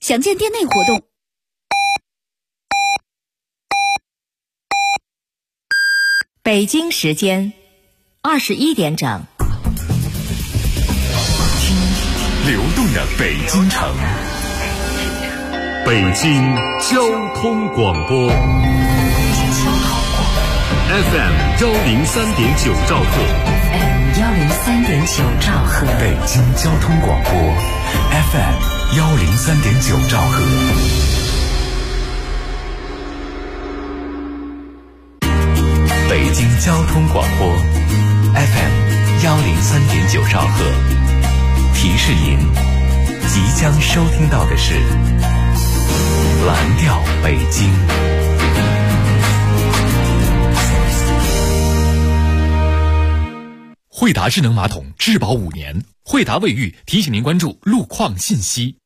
详见店内活动。 北京时间21点整， 听流动的北京城，北京交通广播 FM 103.9兆赫 103.9兆赫， 北京交通广播 FM 103.9兆赫。北京交通广播 FM 103.9兆赫，提示您即将收听到的是蓝调北京。惠达智能马桶质保5年，惠达卫浴提醒您关注路况信息。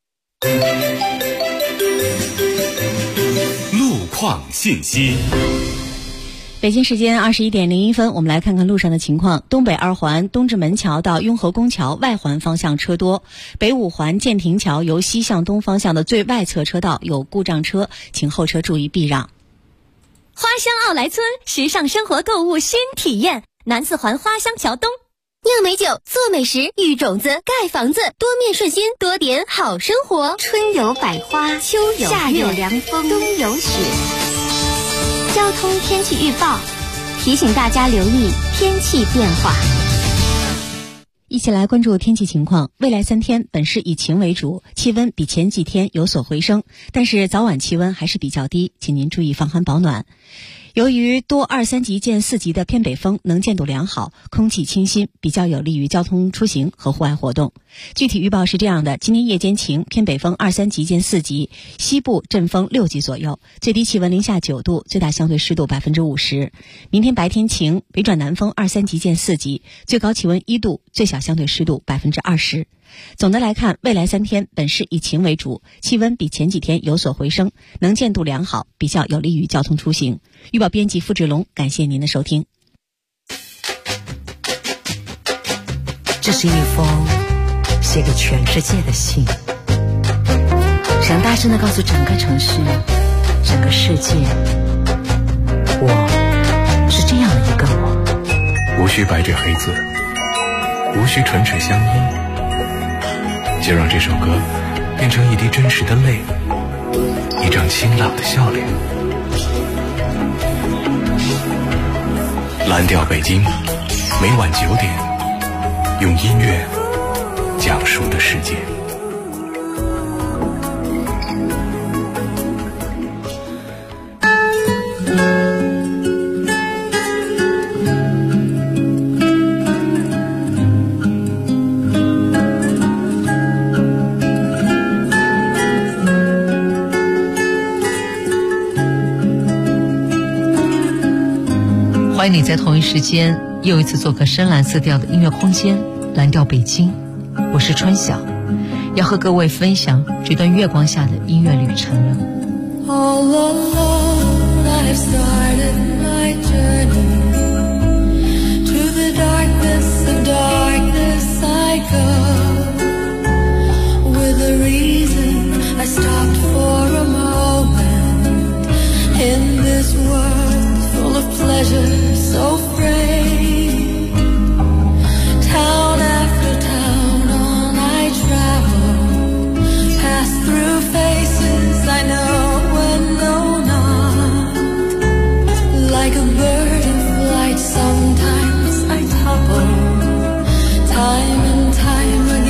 路况信息。 北京时间21点01分，我们来看看路上的情况。东北2环东直门桥到雍和宫桥外环方向车多，北5环建亭桥由西向东方向的最外侧车道有故障车，请后车注意避让。 花乡奥莱村，时尚生活购物新体验，南4环花乡桥东。酿美酒，做美食，育种子，盖房子，多面顺心，多点好生活。春有百花，秋有夏有凉风，冬有雪。交通天气预报提醒大家留意天气变化。 一起来关注天气情况。未来3天本市以晴为主，气温比前几天有所回升，但是早晚气温还是比较低，请您注意防寒保暖。由于多2、3级见4级的偏北风，能见度良好，空气清新，比较有利于交通出行和户外活动。具体预报是这样的：今天夜间晴，偏北风2、3级见4级，西部阵风6级左右，最低气温零下9度，最大相对湿度50%。明天白天晴，北转南风2、3级见4级，最高气温1度，最小相对湿度20%。总的来看，未来3天本市以晴为主，气温比前几天有所回升，能见度良好，比较有利于交通出行。预报编辑付志龙，感谢您的收听。 这是一封写给全世界的信，想大声地告诉整个城市、整个世界，我是这样的一个我。 无需白纸黑字，无需唇齿相依，就让这首歌变成一滴真实的泪，一张清朗的笑脸。蓝调北京，每晚9点，用音乐讲述的世界。 欢迎你在同一时间又一次做客深蓝色调的音乐空间蓝调北京，我是川晓，要和各位分享这段月光下的音乐旅程了。 All alone I've started my journey to the darkness of darkness I go with a reason I stopped for a moment in this world full of pleasure so free. Town after town on I travel, pass through faces I know and know not. Like a bird in flight, sometimes I topple, time and time again.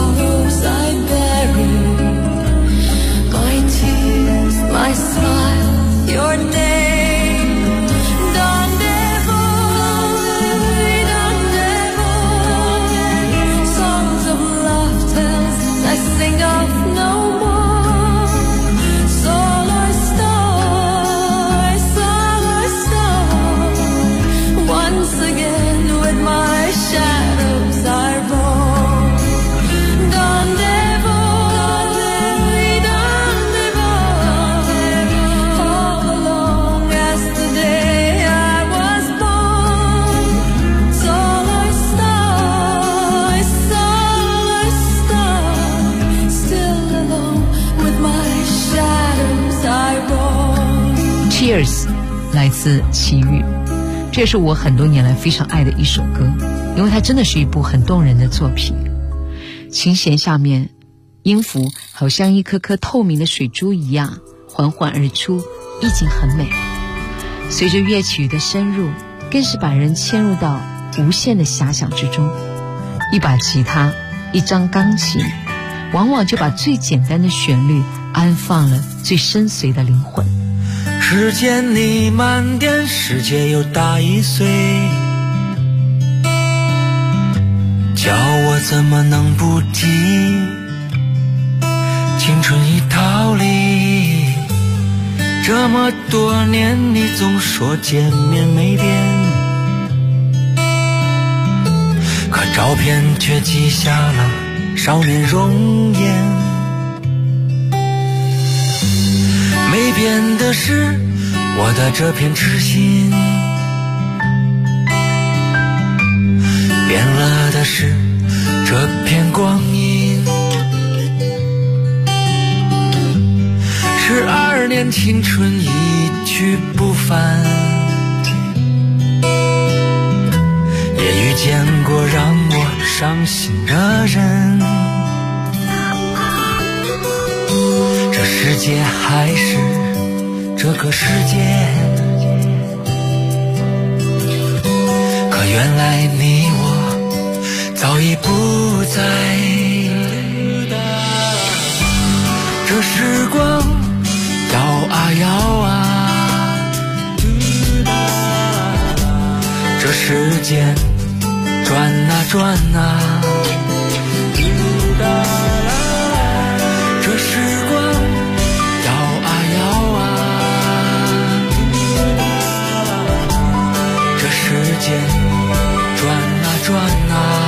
sorrows I buried, my tears, my smile, your name. Songs of love tales I sing of no more. Solar star, solar star, once again with my shadows I roam. All along as the day I was born. Solar star, solar star, still alone with my shadows I roam. Cheers 来自齐豫，这也是我很多年来非常爱的一首歌，因为它真的是一部很动人的作品。琴弦下面，音符好像一颗颗透明的水珠一样缓缓而出，意境很美。随着乐曲的深入，更是把人牵入到无限的遐想之中。一把吉他，一张钢琴，往往就把最简单的旋律安放了最深邃的灵魂。 时间你慢点，世界又大一岁，叫我怎么能不提？青春已逃离，这么多年你总说见面没变，可照片却记下了少年容颜。没变的是我的这片痴心，变了的是这片光阴。12年青春一去不返，也遇见过让我伤心的人，这世界还是这个世界，可原来你我早已不在。这时光摇啊摇啊，这时间转啊转啊，这时光摇啊摇啊，这时间转啊转啊。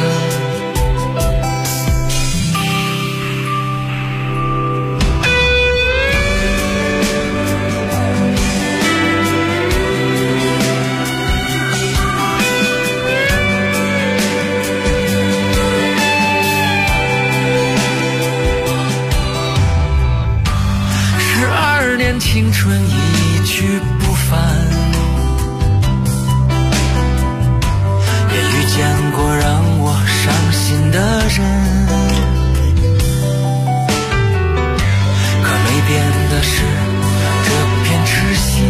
青春一去不返，也遇见过让我伤心的人，可没变的是这片痴心，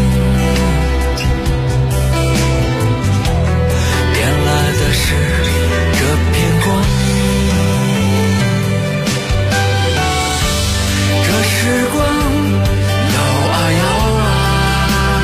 变了的是这片光阴。这时光摇啊摇啊，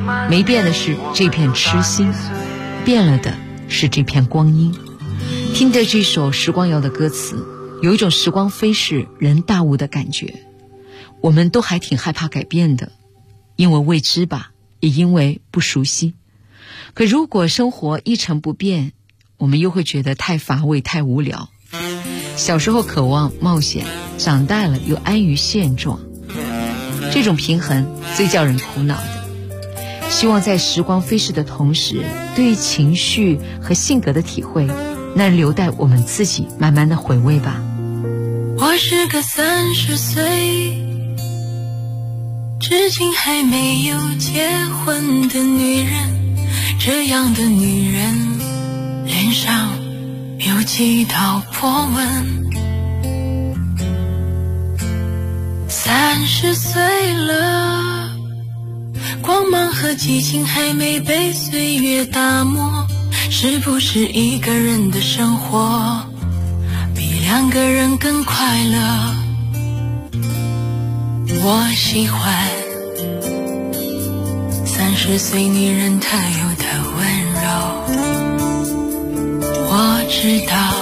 没变的是这片痴心，变了的是这片光阴。听着这首时光谣的歌词，有一种时光飞逝人大悟的感觉。我们都还挺害怕改变的，因为未知吧，也因为不熟悉。可如果生活一成不变，我们又会觉得太乏味太无聊。小时候渴望冒险，长大了又安于现状，这种平衡最叫人苦恼的。希望在时光飞逝的同时，对于情绪和性格的体会，那留待我们自己慢慢的回味吧。 我是个30岁至今还没有结婚的女人，这样的女人脸上有几道波纹。30岁了，光芒和激情还没被岁月打磨，是不是一个人的生活比2个人更快乐？我喜欢30岁女人特有的温柔。我知道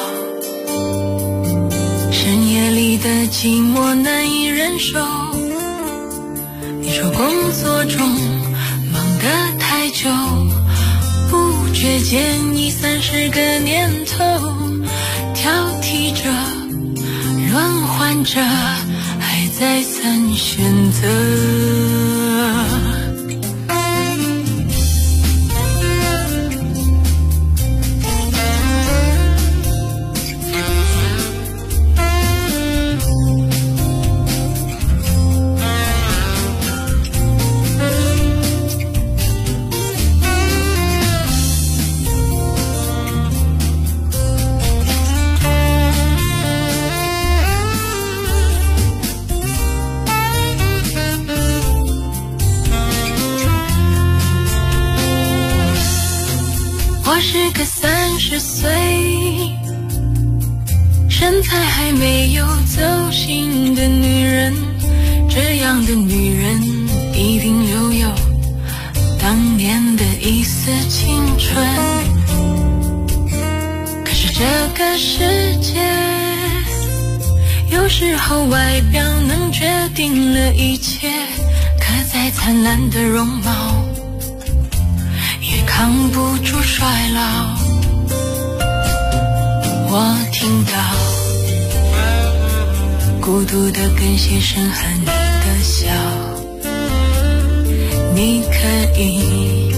深夜里的寂寞难以忍受，你说工作中忙得太久，不觉间已30个年头，挑剔着轮换着，还再三选择。我是个30岁身材还没有走形的女人，这样的女人一定留有当年的一丝青春。可是这个世界有时候外表能决定了一切，可再灿烂的容貌也扛不住衰老。我听到孤独的跟鞋声和你的笑，你可以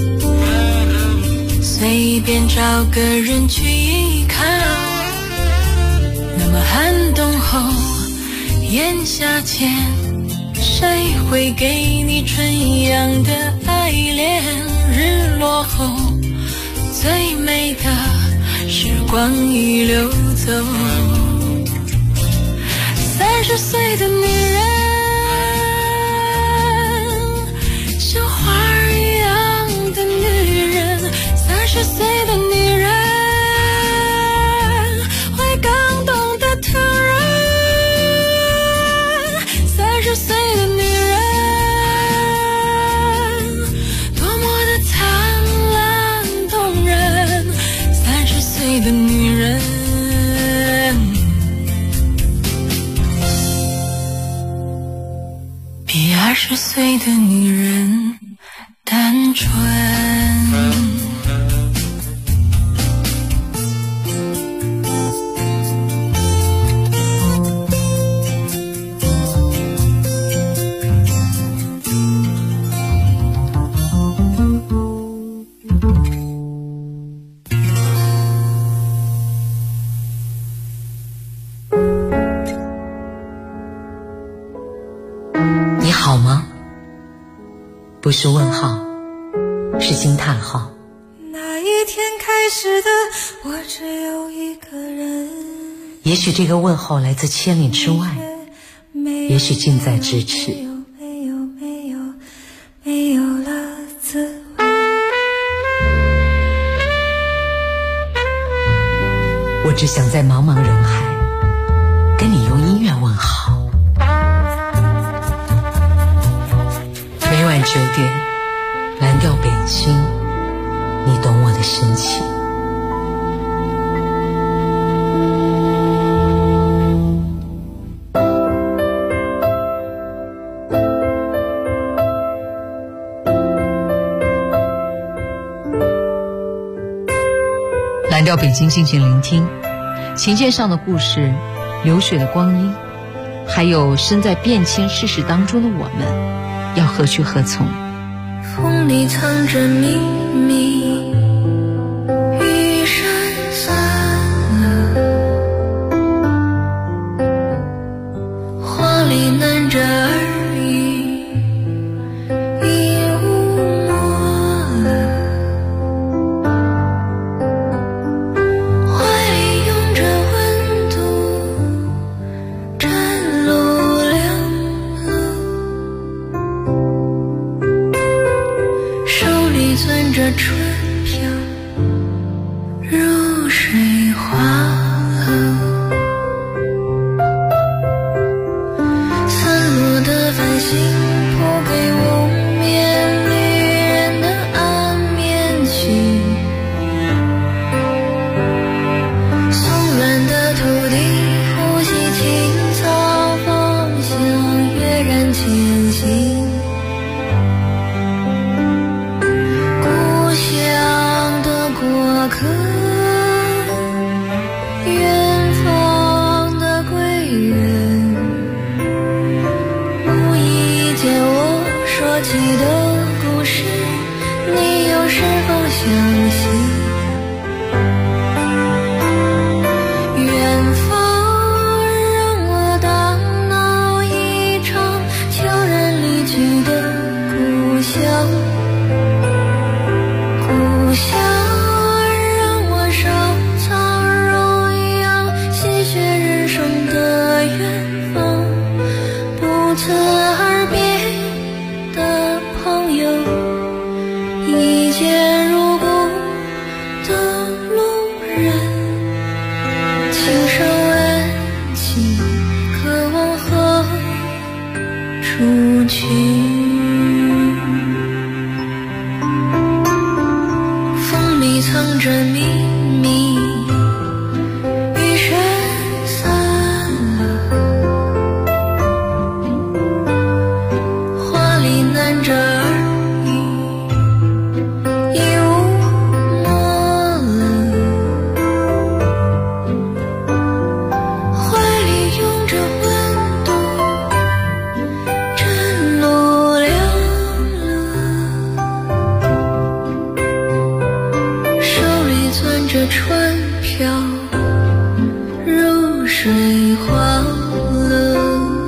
随便找个人去依靠，那么寒冬后炎夏前，谁会给你春阳的爱恋？日落后最美的时光已流走。30岁的女人像花儿一样的女人，30岁的女人会更懂得疼人，30岁的女人多么的灿烂动人，30岁的女人比20岁的女人单纯。 你好吗？不是问号，是惊叹号。 那一天开始的我只有一个人， 也许这个问候来自千里之外，也许近在咫尺。 没有了滋味。 我只想在茫茫人海跟你用音乐问好。每晚9点，蓝调睛，你懂我的深情。 蓝调北京，静静聆听琴键上的故事，流水的光阴，还有身在变迁世事当中的我们，要何去何从？ 风里藏着秘密，雨闪散了，花里难着耳语，已无墨了，怀里拥着温度，沾露凉了，手里攥着春飘，如水滑了，散落的繁星铺给无眠旅人的安眠曲，松软的土地呼吸青草芳香，跃然前行，故乡的过客，远方的归人，无意间我说起的故事，你又是否相信？远方让我大闹一场悄然离去的故乡，故乡让我收藏荣耀鲜血人生的远方，不辞而别的朋友，一见如故的路人，轻声问起，可往何处去？风里藏着秘密，雨声散了，花里难着耳语，已无墨了，怀里拥着温度，沾露凉了，手里攥着春飘，如水滑了，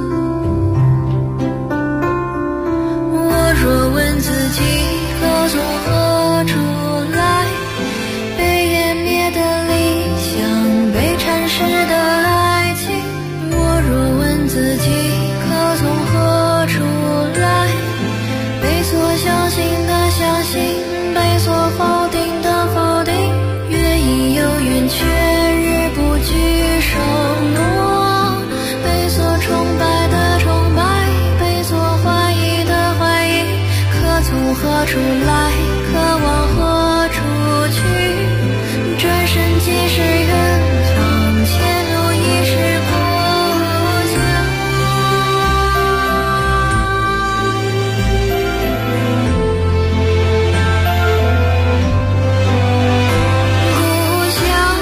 我若问自己可从何处来，被湮灭的理想，被蚕食的爱情，我若问自己可从何处来，被所相信的相信，被所否定的否定，月已有圆缺日不惧承诺，被所崇拜的崇拜，被所怀疑的怀疑，可从何处来，可往何处去？转身即是远方，前路已是故乡。故乡，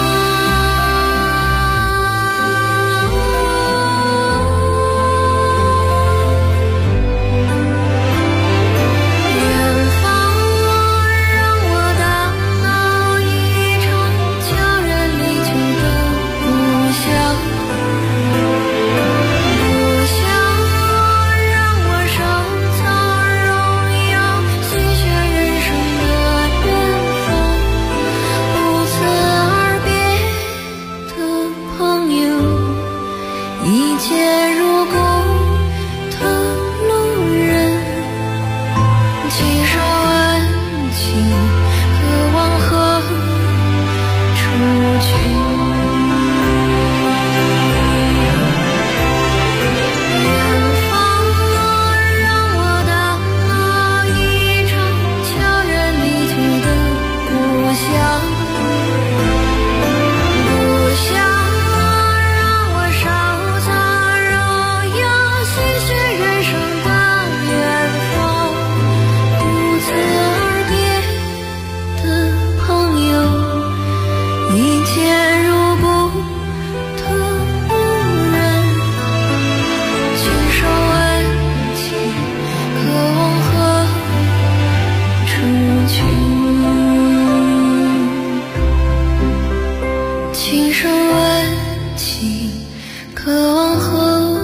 远方让我大闹一场悄然离情，情深为情，渴望何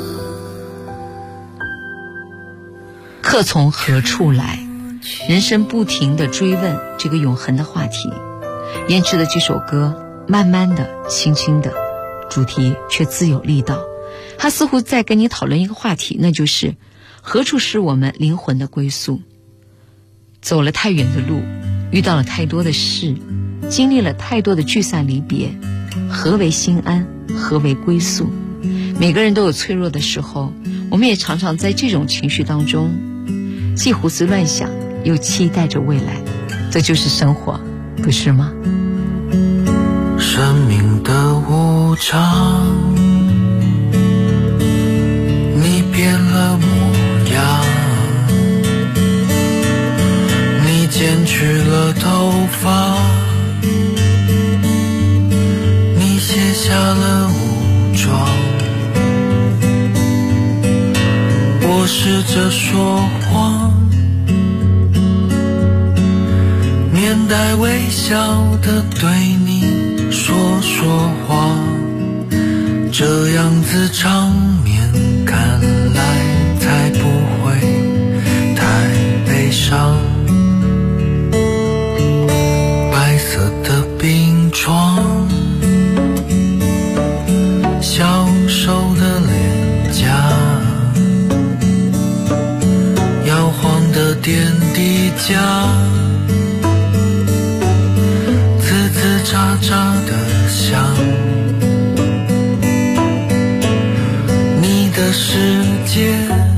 客从何处来？人生不停地追问这个永恒的话题。燕赤的这首歌，慢慢的、轻轻的，主题却自有力道。他似乎在跟你讨论一个话题，那就是何处是我们灵魂的归宿？走了太远的路，遇到了太多的事，经历了太多的聚散离别，何为心安？何为归宿？每个人都有脆弱的时候，我们也常常在这种情绪当中，既胡思乱想，又期待着未来。这就是生活，不是吗？ 生命的无常，你变了模样，你剪去了头发，你卸下了武装。我试着说谎，面带微笑的对你说话，这样子场面看来才不会太悲伤。白色的冰床，消瘦的脸颊，摇晃的点滴架，喳喳的响，你的世界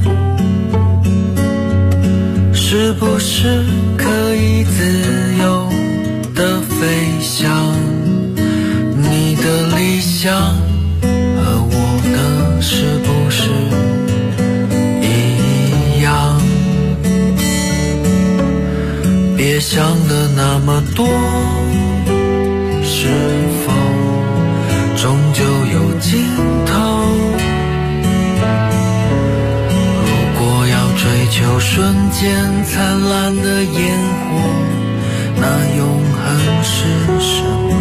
是不是可以自由的飞翔？你的理想和我的是不是一样？别想的那么多，是否终究有尽头？如果要追求瞬间灿烂的烟火，那永恒是什么？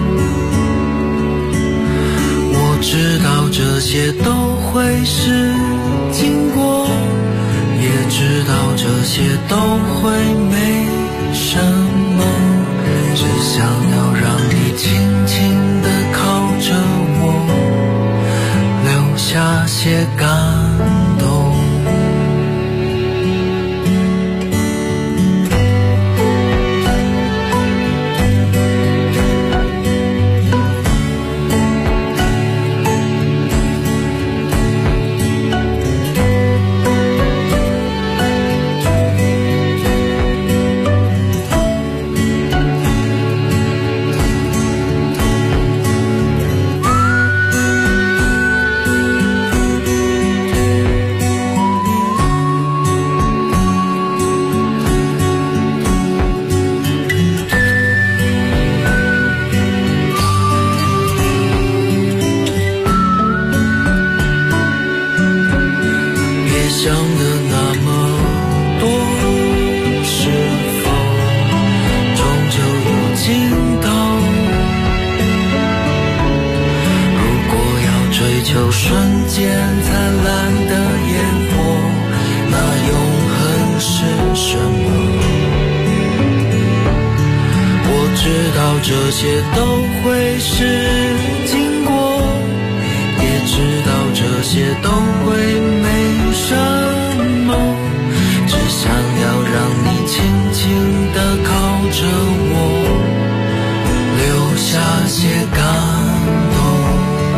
我知道这些都会是经过，也知道这些都会没什么，只想要让你轻轻地靠着我，留下些感动。就瞬间灿烂的烟火，那永恒是什么？我知道这些都会是经过，也知道这些都会没什么，只想要让你轻轻地靠着我，留下些感动。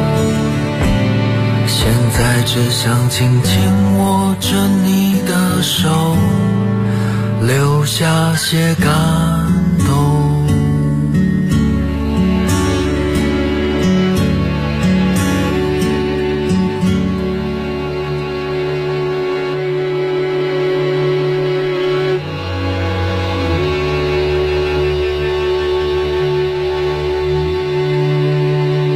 现在只想轻轻握着你的手，留下些感动。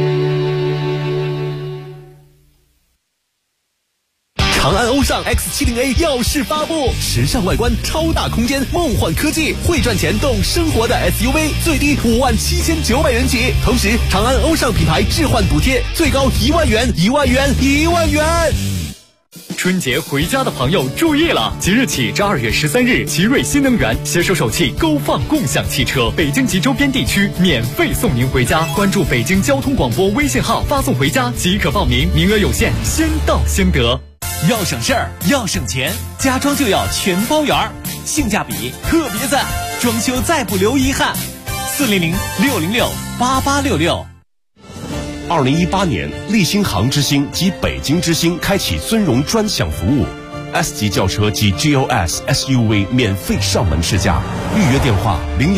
长安欧尚 X70 星 A 耀世发布，时尚外观、超大空间、梦幻科技，会赚钱懂生活的 SUV， 最低57900元起。同时，长安欧尚品牌置换补贴最高1万元，1万元，1万元。 春节回家的朋友注意了，即日起至2月13日，奇瑞新能源携手首汽勾放共享汽车，北京及周边地区免费送您回家。关注北京交通广播微信号，发送回家即可报名，名额有限，先到先得。 要省事儿，要省钱，家装就要全包圆，性价比特别赞，装修再不留遗憾。400-606-8866。 2018年，立新航之星及北京之星开启尊荣专享服务 ，S 级轿车及 GLS SUV 免费上门试驾，预约电话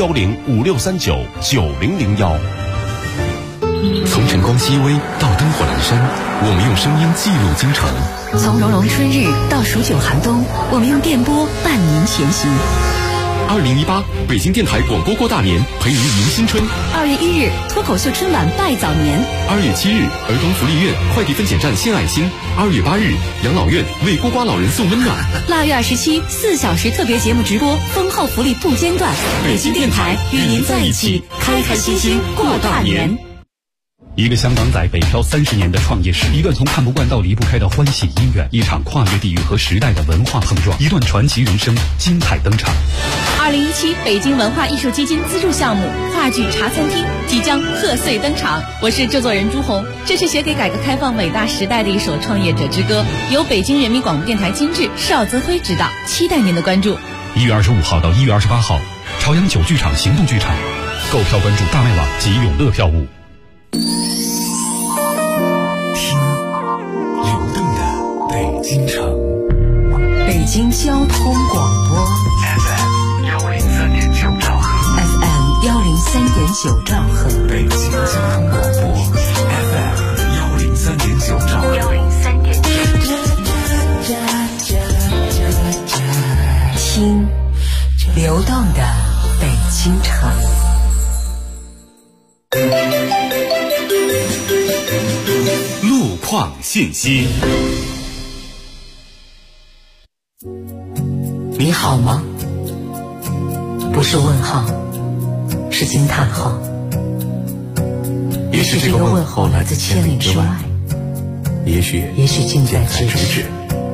01056399001。 从晨光熹微到灯火阑珊，我们用声音记录京城； 从融融春日到数九寒冬，我们用电波伴您前行。 2018北京电台广播过大年，陪您迎新春。 2月1日，脱口秀春晚拜早年。 2月7日，儿童福利院快递分拣站献爱心。2月8日，养老院为孤寡老人送温暖。 腊月27，4小时特别节目直播，丰厚福利不间断。北京电台与您在一起，开开心心过大年。 一个香港仔北漂30年的创业史，一段从看不惯到离不开的欢喜姻缘，一场跨越地域和时代的文化碰撞，一段传奇人生精彩登场。 2017北京文化艺术基金资助项目话剧茶餐厅即将贺岁登场，我是制作人朱红。这是写给改革开放伟大时代的一首创业者之歌，由北京人民广播电台监制，邵泽辉执导，期待您的关注。 1月25号到1月28号，朝阳9剧场行动剧场，购票关注大麦网及永乐票务。 京城， 北京交通广播 FM 103.9兆赫 ，FM 103.9兆赫， 北京交通广播 FM 103.9兆赫 ，103.9。听流动的北京城。 路况信息。 你好吗？不是问号，是惊叹号。 也许这个问候来自千里之外，也许近在咫尺。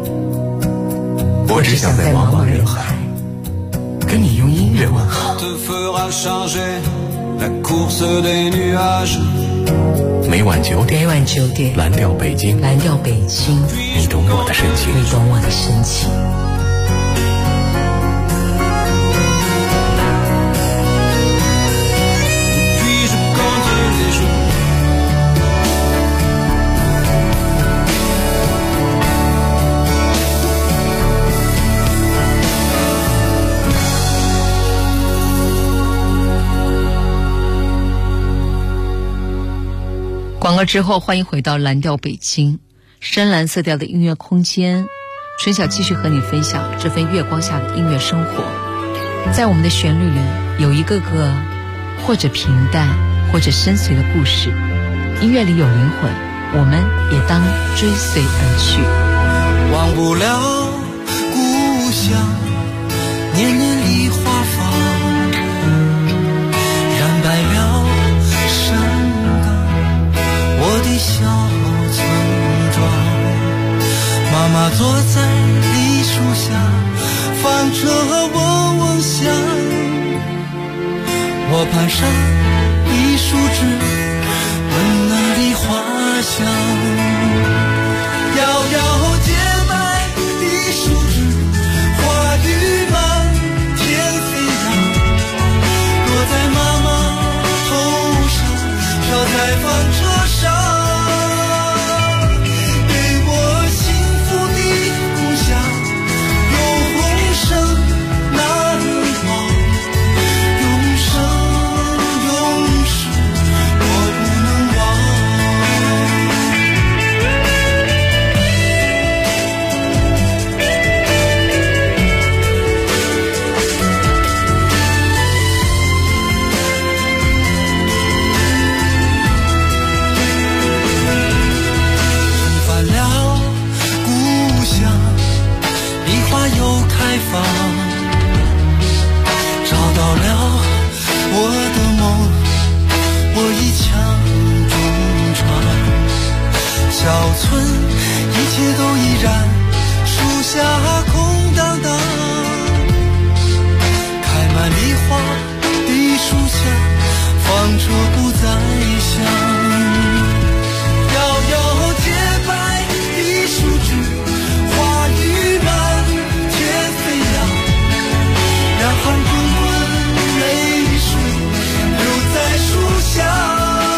我只想在茫茫人海跟你用音乐问好。每晚9点，蓝调北京， 蓝调北京， 你懂我的深情， 你懂我的深情。 广告之后，欢迎回到蓝调北京，深蓝色调的音乐空间。春晓继续和你分享这份月光下的音乐生活。在我们的旋律里，有一个个或者平淡，或者深邃的故事。音乐里有灵魂，我们也当追随而去。 忘不了故乡，年年梨花放，染白了山岗，我的小村庄。妈妈坐在梨树下，放着嗡嗡响，我攀上一树枝，闻那梨花香，摇摇洁白的树枝，花雨满天飞扬，落在妈妈头上，飘在纺车上，给我幸福的故乡，有红绳难忘，永生永世我不能忘。 了我的梦，我一腔中传。小村一切都依然，树下空荡荡，开满梨花的树下，纺车不再响。遥遥洁白的树枝，花雨满天飞扬，两行滚滚泪水流在树下。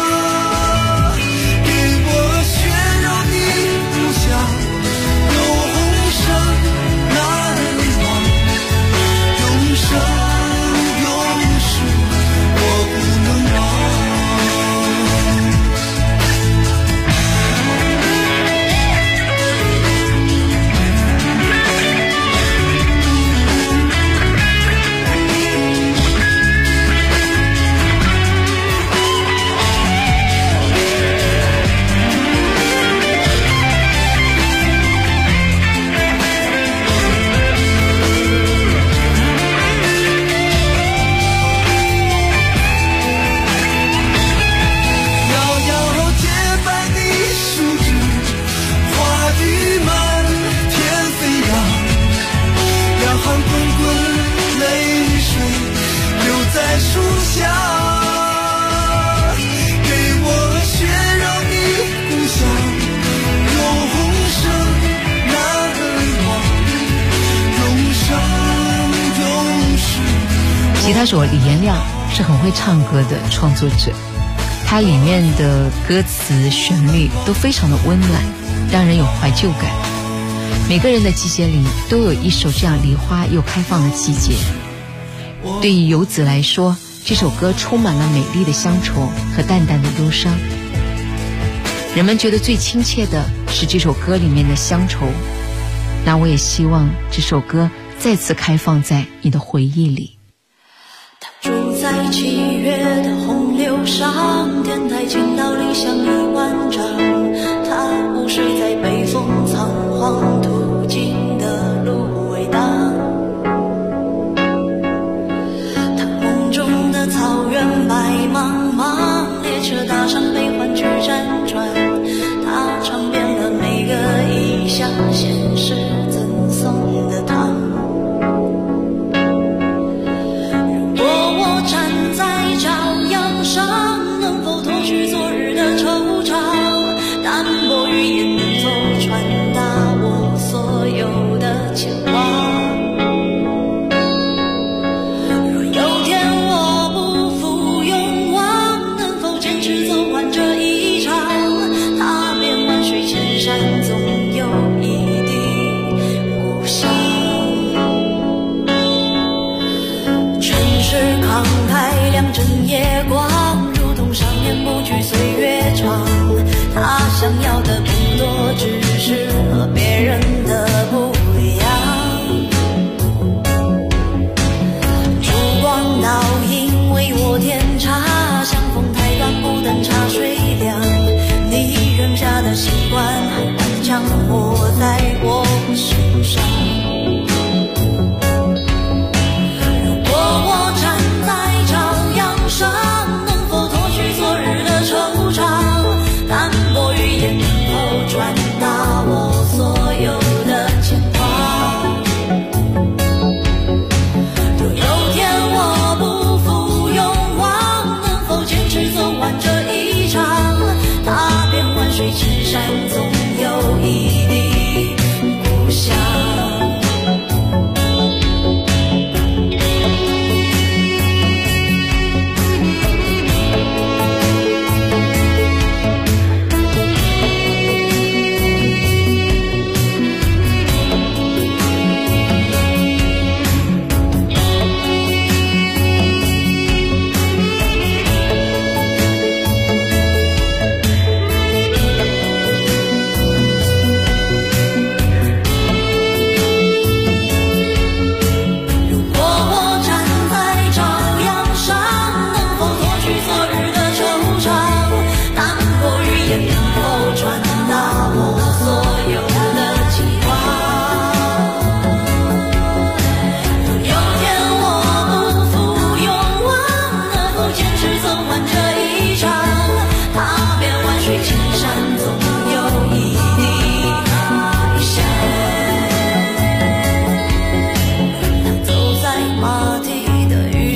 吉他手李延亮是很会唱歌的创作者，他里面的歌词旋律都非常的温暖，让人有怀旧感。每个人的季节里都有一首这样梨花又开放的季节。对于游子来说，这首歌充满了美丽的乡愁和淡淡的忧伤。人们觉得最亲切的是这首歌里面的乡愁，那我也希望这首歌再次开放在你的回忆里。 住在7月的洪流上，天台倾倒理想1万丈，他不是在北风仓皇途经的芦苇荡，他梦中的草原白茫茫，列车搭上悲欢去辗转，他尝遍了每个异乡现实赠送的糖。能否脱去昨日的惆怅，淡薄语言能否传达我所有的牵挂。若有天我不负勇往，能否坚持走完这一场，踏遍万水千山，总有一地故乡。全是慷慨两枕夜光，少年不惧岁月长，他想要的更多，只是和别人的不一样。烛光倒影为我添茶，相逢太短，不等茶水凉。你扔下的习惯还顽强活在我身上。如果我站在朝阳上，昨日的惆怅，淡薄语言能否传达我所有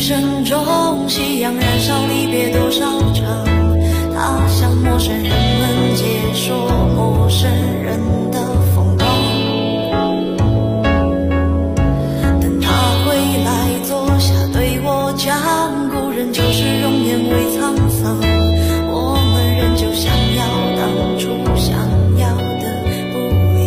生中，夕阳燃烧离别多少场，他向陌生人们解说陌生人的风光。等他回来坐下对我讲，故人旧时容颜未沧桑，我们仍旧想要当初想要的不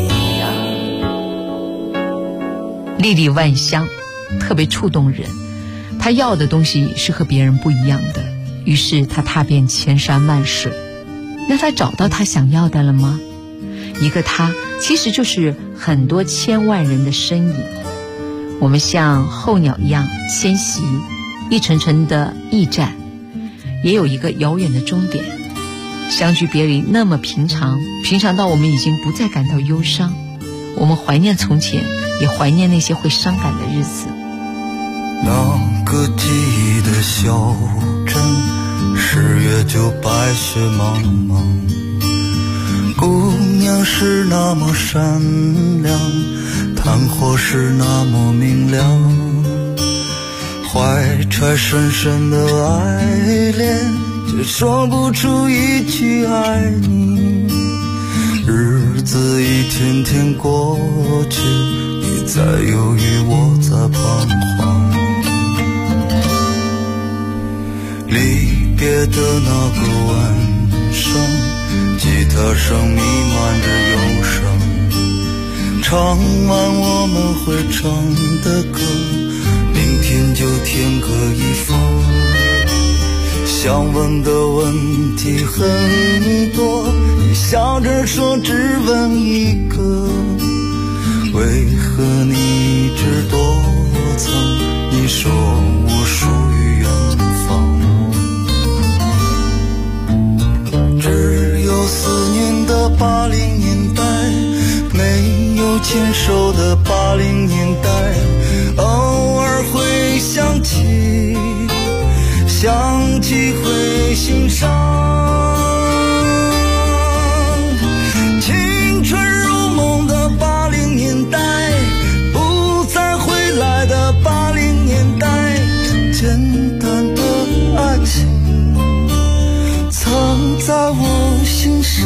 一样。 粒粒万香，特别触动人。他要的东西是和别人不一样的，于是他踏遍千山万水。那他找到他想要的了吗？一个他其实就是很多千万人的身影。我们像候鸟一样迁徙，一层层的驿站，也有一个遥远的终点。相聚别离那么平常，平常到我们已经不再感到忧伤。我们怀念从前，也怀念那些会伤感的日子。 那个记忆的小镇，10月就白雪茫茫，姑娘是那么善良，炭火是那么明亮，怀揣深深的爱恋，却说不出一句爱你。日子一天天过去，你在犹豫，我在彷徨。离别的那个晚上，吉他上弥漫着忧伤，唱完我们会唱的歌，明天就天各一方。想问的问题很多，你笑着说只问一个，为何你一直躲藏？你说我属于远方，只有思念的80年代，没有牵手的80年代，偶尔会想起，想起会心伤。青春如梦的80年代，不再回来的80年代，简单的爱情藏在我心上。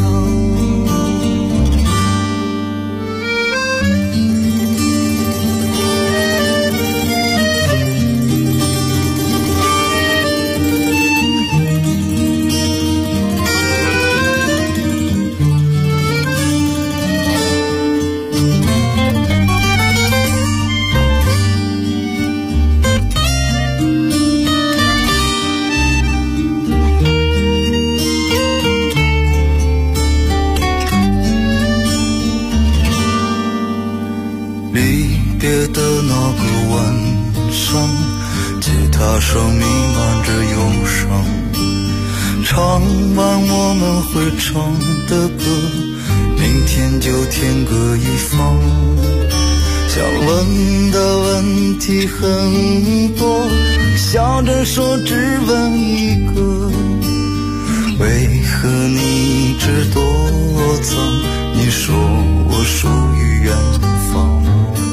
上弥漫着忧伤，唱完我们会唱的歌，明天就天各一方。想问的问题很多，笑着说只问一个，为何你一直躲藏？你说我属于远方，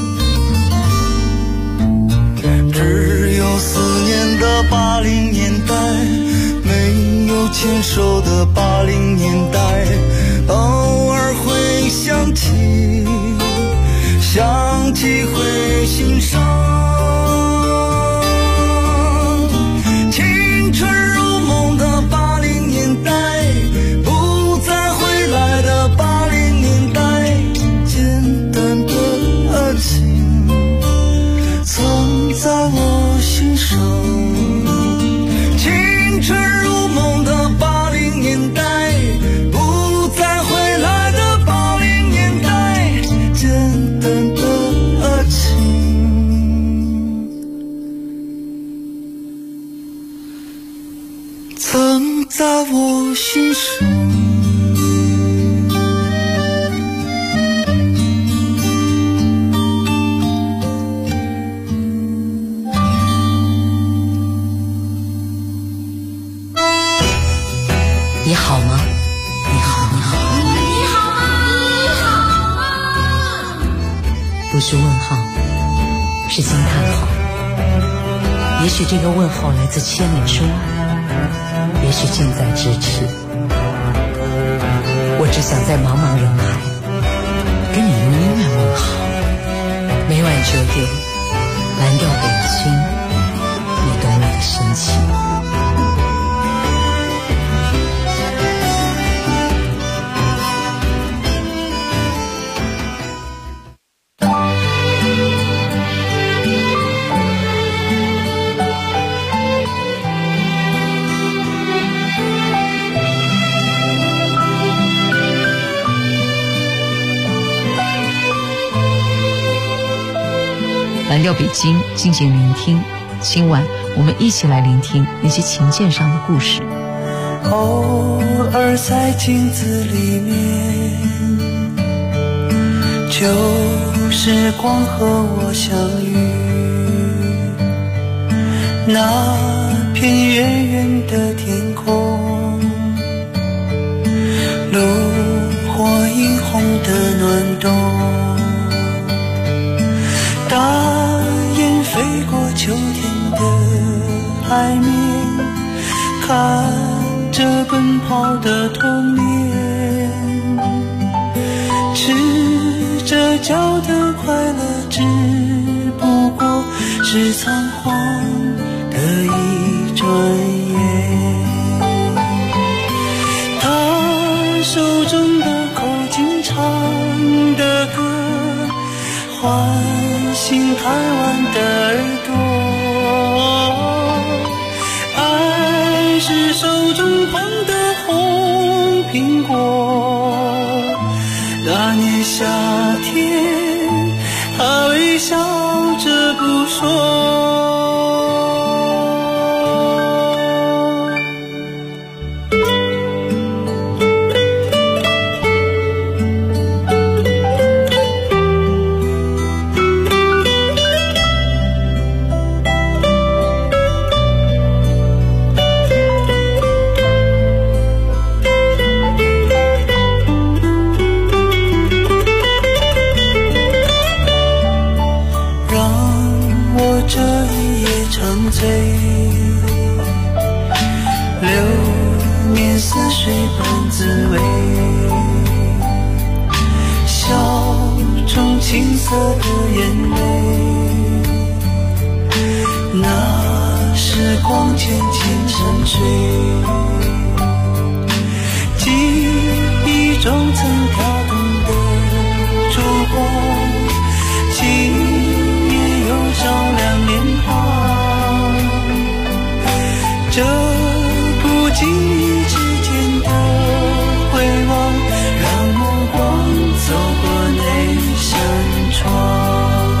只有思念的80年代，没有牵手的80年代，偶尔会想起，想起会心伤。青春如梦的80年代，不再回来的80年代，简单的爱情藏在我心上。青春如梦的80年代，不再回来的80年代，简单的爱情藏在我心上。 你好吗？你好，你好， 你好吗？你好吗？ 不是问号，是惊叹号。 也许这个问候来自千里之外，也许近在咫尺。我只想在茫茫人海跟你用音乐问好。每晚9点，蓝调北京，你懂我的深情。 蓝调北京，静静聆听。今晚我们一起来聆听那些琴键上的故事。 偶尔在镜子里面，旧时光和我相遇，那片远远的天空，炉火映红的暖冬，大雁飞过秋天的海面，看着奔跑的童年，赤着脚的快乐只不过是仓皇的一转眼，他手中的口琴唱的歌唤醒台湾的耳朵，爱是手中捧的红苹果，那年夏天他微笑着不说。流年似水般滋味，笑中青涩的眼泪，那时光渐渐沉睡，记忆中曾跳动的烛光，今夜又照亮脸庞，这不经意之间的回望，让目光走过那扇窗，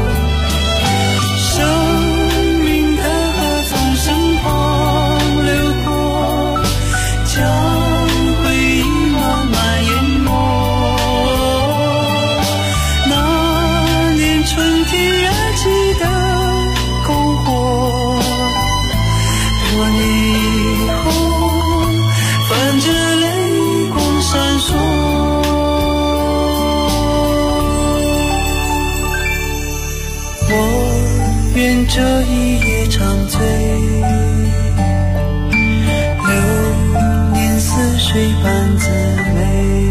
生命的河从身旁流过，将回忆慢慢淹没，那年春天热气的篝火，多年以后泛着泪光闪烁，我愿这一夜长醉，流年似水般滋味。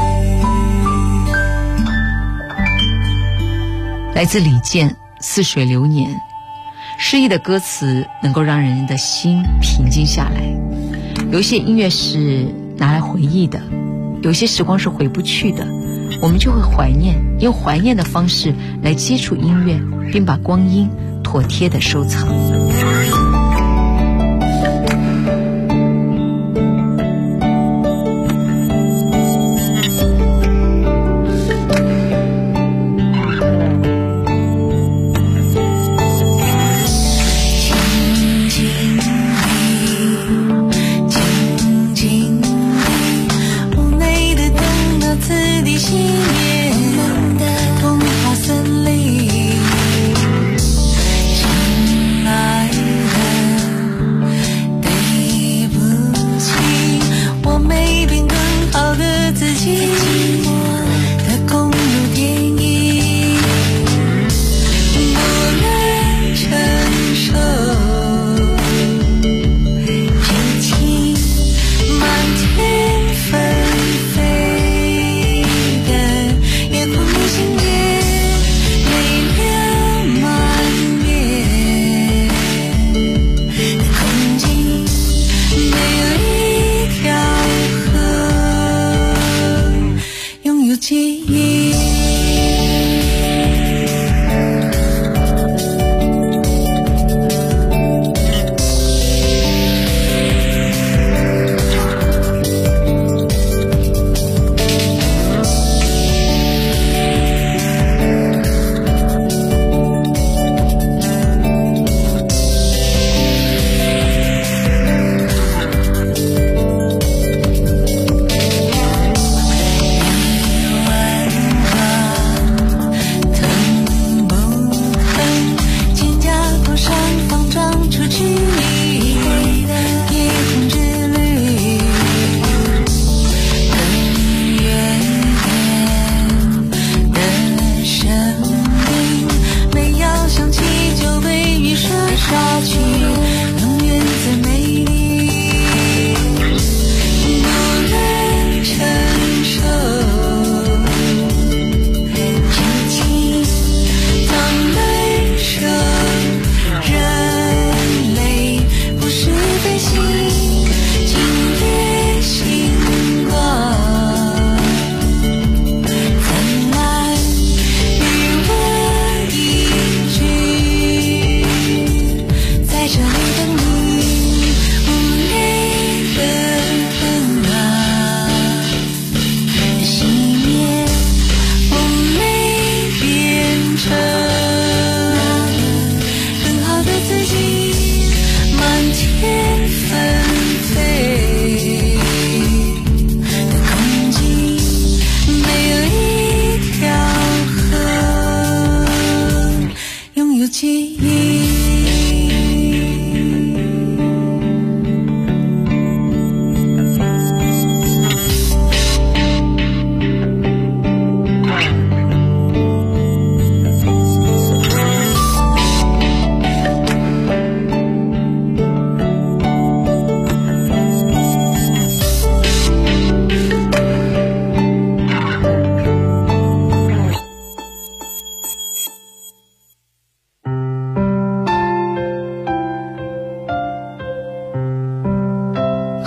来自李健《似水流年》，诗意的歌词能够让人的心平静下来。有些音乐是拿来回忆的，有些时光是回不去的，我们就会怀念，用怀念的方式来接触音乐，并把光阴妥帖地收藏。 童话森林，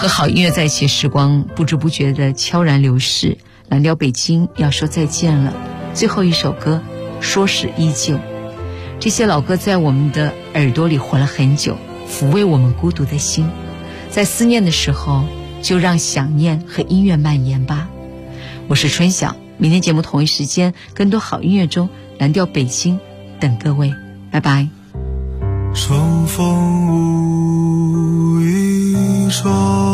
和好音乐在一起，时光不知不觉的悄然流逝。蓝调北京要说再见了，最后一首歌说是依旧。这些老歌在我们的耳朵里活了很久，抚慰我们孤独的心。在思念的时候，就让想念和音乐蔓延吧。我是春晓，明天节目同一时间，更多好音乐中蓝调北京等各位，拜拜。 重逢无意中，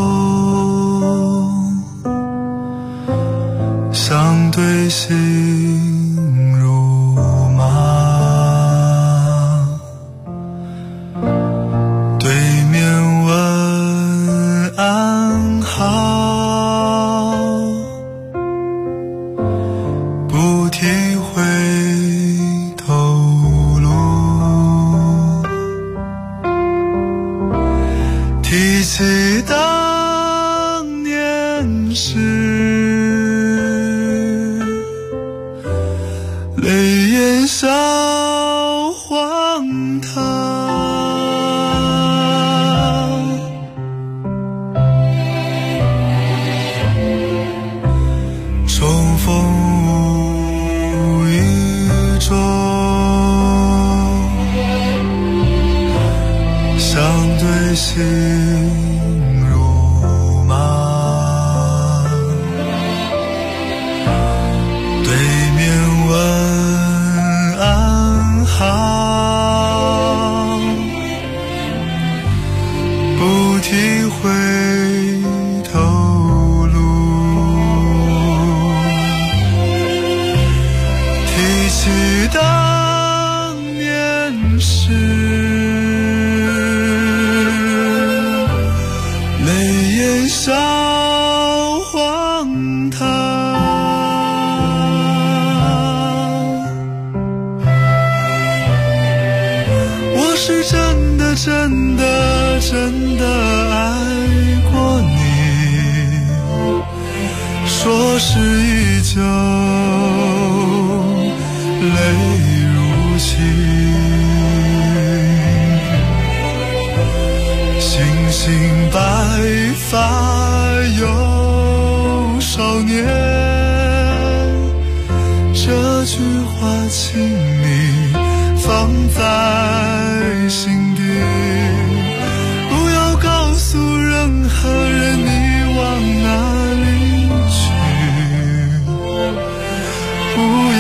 相对心如麻，对面问安好，不提回头路，提起当年事，泪眼笑荒唐，重逢无意中，相对心如麻，对面问安好，不提回头路，提起当年事，泪眼笑荒唐。我是真的真的真的爱过你，说是依旧，泪如倾，星星白发有少年，这句话请你放在心底，不要告诉任何人你往哪里去，不要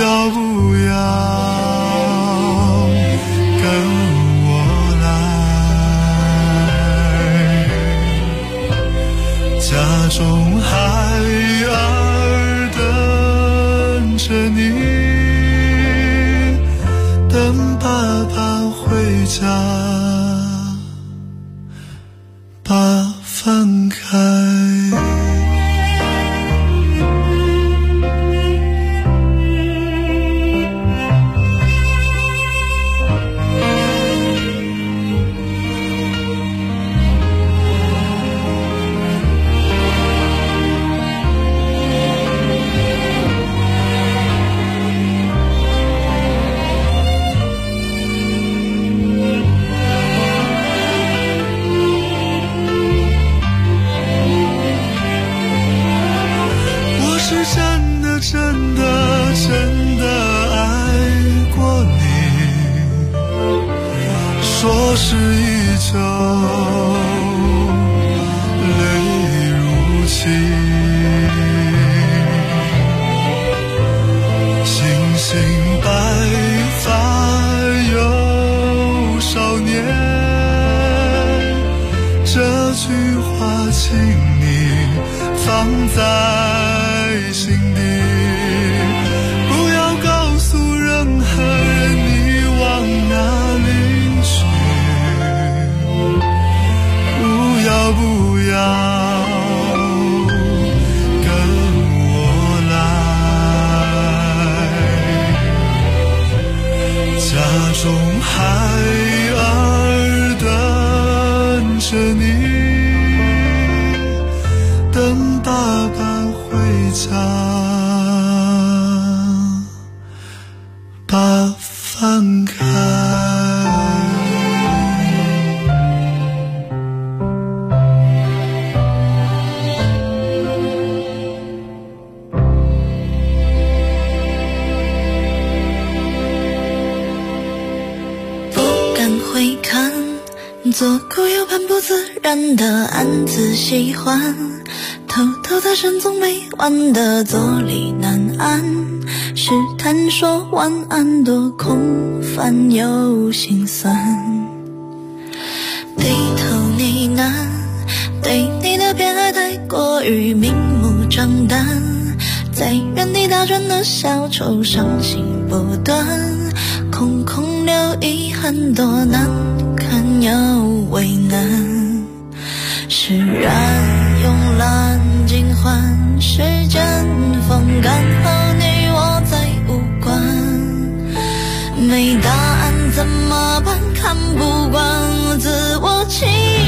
跟我来，家中孩儿等着你，等爸爸回家，把饭开。真的真的爱过你，说是依旧，泪如倾，星星白发有少年，这句话请你放在心底，不要告诉任何人你往哪里去，不要跟我来，家中孩儿等着你，等爸爸回家，把饭开。 苦又很不自然的暗自喜欢，偷偷在深总没完的坐立难安，试探说晚安多空泛又心酸，低头呢喃，对你的偏爱太过于明目张胆，在原地打转的小丑伤心不断，空空留遗憾多难堪又为难，释然慵懒尽欢，时间风干后你我再无关，没答案怎么办？看不惯自我欺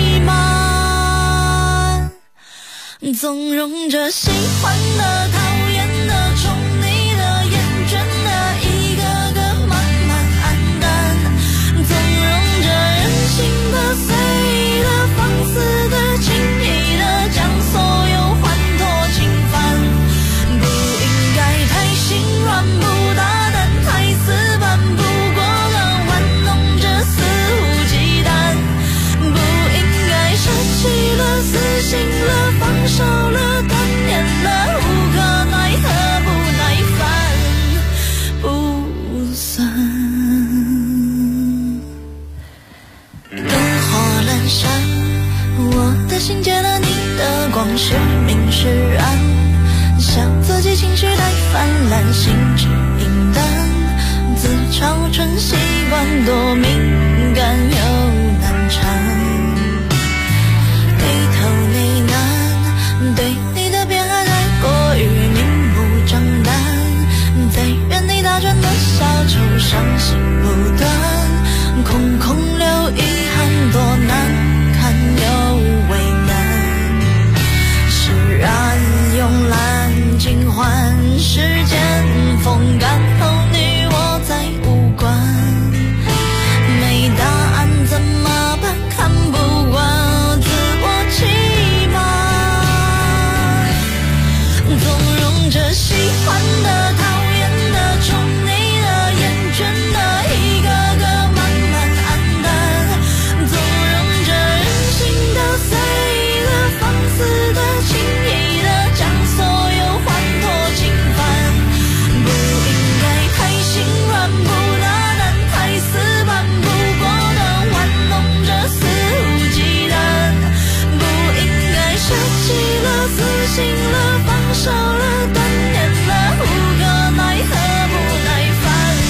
瞒，纵容着喜欢的讨厌的宠你的厌倦的一个个慢慢黯淡，纵容着任性的随意的放肆的轻易的将所有欢脱侵犯，不应该太心软不大胆太死板，不过了玩弄着肆无忌惮，不应该舍弃了死心了放手了断念了无可奈何不耐烦不算，灯火阑珊，我的心借了你的光，是明是暗，笑自己情绪太泛滥，心智平淡，自嘲成习惯，多敏感又难缠，低头呢喃，对你的偏爱太过于明目张胆，在原地打转的小丑伤心不断，空空留遗憾多难堪又为难，释然慵懒尽欢，时间风干后你我再无关，没答案怎么办？看不惯自我欺瞒，纵容着喜欢的讨厌的宠你的厌倦的一个个慢慢黯淡，纵容着任性的随意的放肆的轻易的将所有欢脱侵犯，不应该太心软不大胆太死板，不过的玩弄着肆无忌惮，不应该舍弃了死心了放手了断念了无可奈何不耐烦，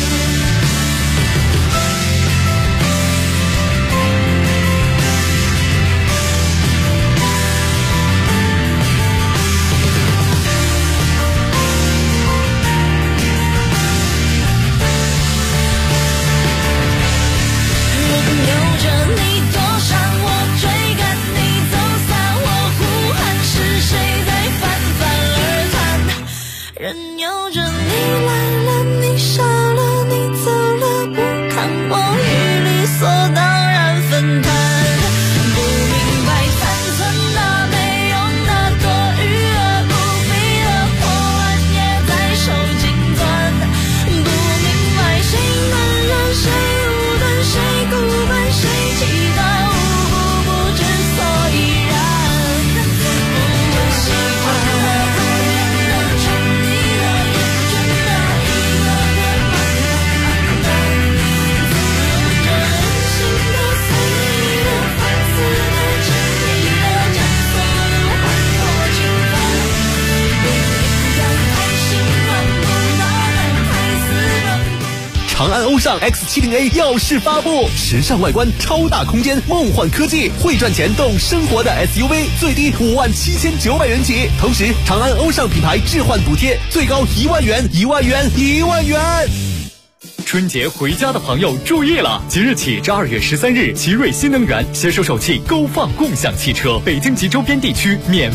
任由着你躲闪我追赶你走散，我呼喊是谁在反反而谈，任由着你来了你傻了你走了，不看我与理所当然分摊，不明白残存的没用的多余而不必的破烂也在手紧攥，不明白谁能让谁无端谁孤单谁期待无不不知所以然，不问喜欢的讨厌的宠你的厌倦的一个个慢慢黯淡，纵容着任性的随意的放肆的轻易的将所有欢脱侵犯，不应该太心软不大胆太死板。 长安欧尚 X70A 耀世发布，时尚外观，超大空间，梦幻科技，会赚钱动生活的 SUV， 最低57900元起。同时，长安欧尚品牌置换补贴最高1万元，1万元，1万元。 春节回家的朋友注意了！即日起至2月13日，奇瑞新能源携手首汽高放共享汽车，北京及周边地区免